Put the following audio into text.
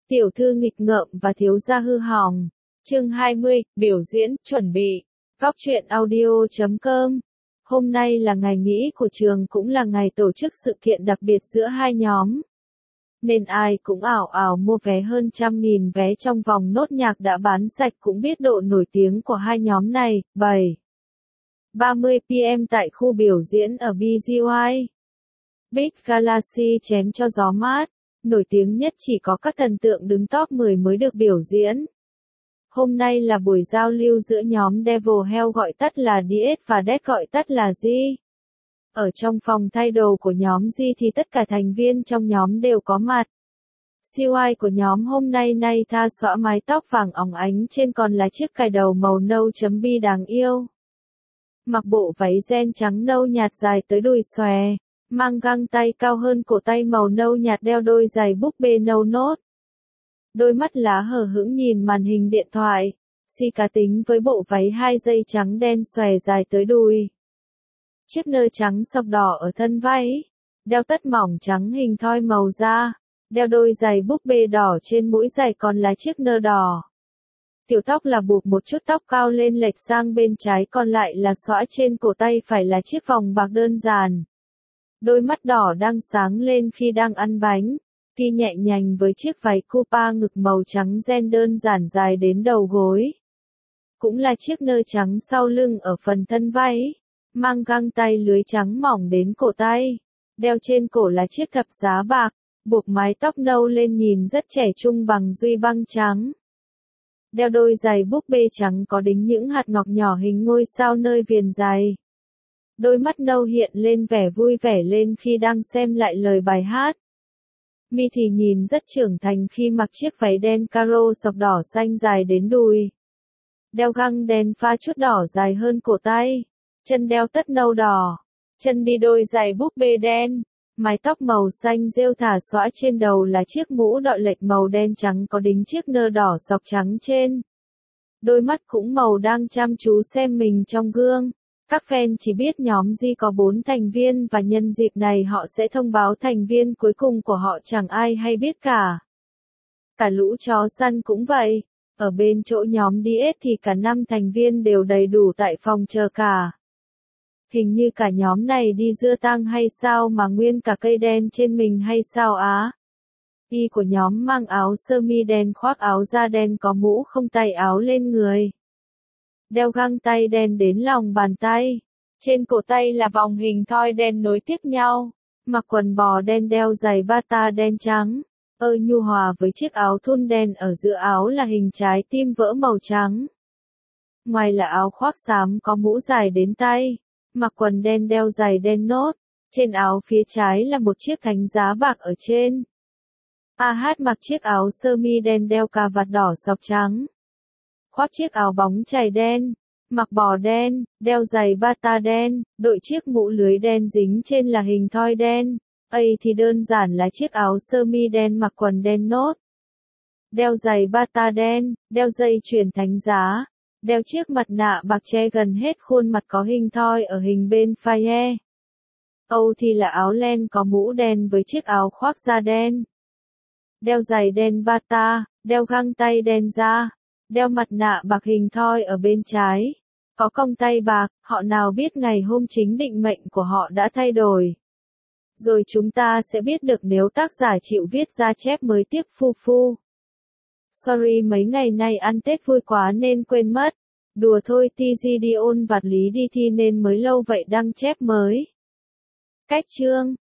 Tiểu thư nghịch ngợm và thiếu gia hư hỏng. Chương 20, biểu diễn, chuẩn bị. Góc truyện audio.com. Hôm nay là ngày nghỉ của trường, cũng là ngày tổ chức sự kiện đặc biệt giữa hai nhóm. Nên ai cũng ảo ảo mua vé, hơn 100.000 vé trong vòng nốt nhạc đã bán sạch, cũng biết độ nổi tiếng của hai nhóm này. 7:30 PM tại khu biểu diễn ở BGY. Big Galaxy chém cho gió mát. Nổi tiếng nhất chỉ có các thần tượng đứng top 10 mới được biểu diễn. Hôm nay là buổi giao lưu giữa nhóm Devil Hell gọi tắt là DS và Death gọi tắt là G. Ở trong phòng thay đồ của nhóm G thì tất cả thành viên trong nhóm đều có mặt. CY của nhóm hôm nay tha xõa mái tóc vàng óng ánh, trên còn là chiếc cài đầu màu nâu chấm bi đáng yêu. Mặc bộ váy ren trắng nâu nhạt dài tới đùi xòe. Mang găng tay cao hơn cổ tay màu nâu nhạt, đeo đôi giày búp bê nâu nốt. Đôi mắt lá hờ hững nhìn màn hình điện thoại. Si cá tính với bộ váy 2 dây trắng đen xòe dài tới đùi. Chiếc nơ trắng sọc đỏ ở thân váy. Đeo tất mỏng trắng hình thoi màu da. Đeo đôi giày búp bê đỏ, trên mũi giày còn là chiếc nơ đỏ. Tiểu tóc là buộc một chút tóc cao lên lệch sang bên trái, còn lại là xõa trên cổ tay phải là chiếc vòng bạc đơn giản. Đôi mắt đỏ đang sáng lên khi đang ăn bánh. Đi nhẹ nhàng với chiếc váy coupa ngực màu trắng ren đơn giản dài đến đầu gối. Cũng là chiếc nơ trắng sau lưng ở phần thân váy. Mang găng tay lưới trắng mỏng đến cổ tay. Đeo trên cổ là chiếc thập giá bạc. Buộc mái tóc nâu lên nhìn rất trẻ trung bằng duy băng trắng. Đeo đôi giày búp bê trắng có đính những hạt ngọc nhỏ hình ngôi sao nơi viền giày. Đôi mắt nâu hiện lên vẻ vui vẻ lên khi đang xem lại lời bài hát. Mi thì nhìn rất trưởng thành khi mặc chiếc váy đen caro sọc đỏ xanh dài đến đùi. Đeo găng đen pha chút đỏ dài hơn cổ tay. Chân đeo tất nâu đỏ. Chân đi đôi giày búp bê đen. Mái tóc màu xanh rêu thả xõa, trên đầu là chiếc mũ đội lệch màu đen trắng có đính chiếc nơ đỏ sọc trắng trên. Đôi mắt cũng màu đang chăm chú xem mình trong gương. Các fan chỉ biết nhóm G có 4 thành viên và nhân dịp này họ sẽ thông báo thành viên cuối cùng của họ, chẳng ai hay biết cả. Cả lũ chó săn cũng vậy. Ở bên chỗ nhóm DS thì cả 5 thành viên đều đầy đủ tại phòng chờ cả. Hình như cả nhóm này đi dưa tang hay sao mà nguyên cả cây đen trên mình hay sao á. Y của nhóm mang áo sơ mi đen, khoác áo da đen, có mũ không tay áo lên người. Đeo găng tay đen đến lòng bàn tay. Trên cổ tay là vòng hình thoi đen nối tiếp nhau. Mặc quần bò đen, đeo giày bata đen trắng. Nhu hòa với chiếc áo thun đen, ở giữa áo là hình trái tim vỡ màu trắng. Ngoài là áo khoác xám có mũ dài đến tay. Mặc quần đen, đeo giày đen nốt. Trên áo phía trái là một chiếc thánh giá bạc ở trên. AH mặc chiếc áo sơ mi đen, đeo cà vạt đỏ sọc trắng. Khoác chiếc áo bóng chày đen, mặc bò đen, đeo giày bata đen, đội chiếc mũ lưới đen dính trên là hình thoi đen. Thì đơn giản là chiếc áo sơ mi đen, mặc quần đen nốt. Đeo giày bata đen, đeo dây chuyền thánh giá, đeo chiếc mặt nạ bạc che gần hết khuôn mặt có hình thoi ở hình bên faye. Thì là áo len có mũ đen với chiếc áo khoác da đen. Đeo giày đen bata, đeo găng tay đen da. Đeo mặt nạ bạc hình thoi ở bên trái. Có cong tay bạc, họ nào biết ngày hôm chính định mệnh của họ đã thay đổi. Rồi chúng ta sẽ biết được nếu tác giả chịu viết ra chép mới tiếp phu. Sorry, mấy ngày nay ăn Tết vui quá nên quên mất. Đùa thôi, TG đi ôn vạt lý đi thi nên mới lâu vậy đăng chép mới. Cách chương.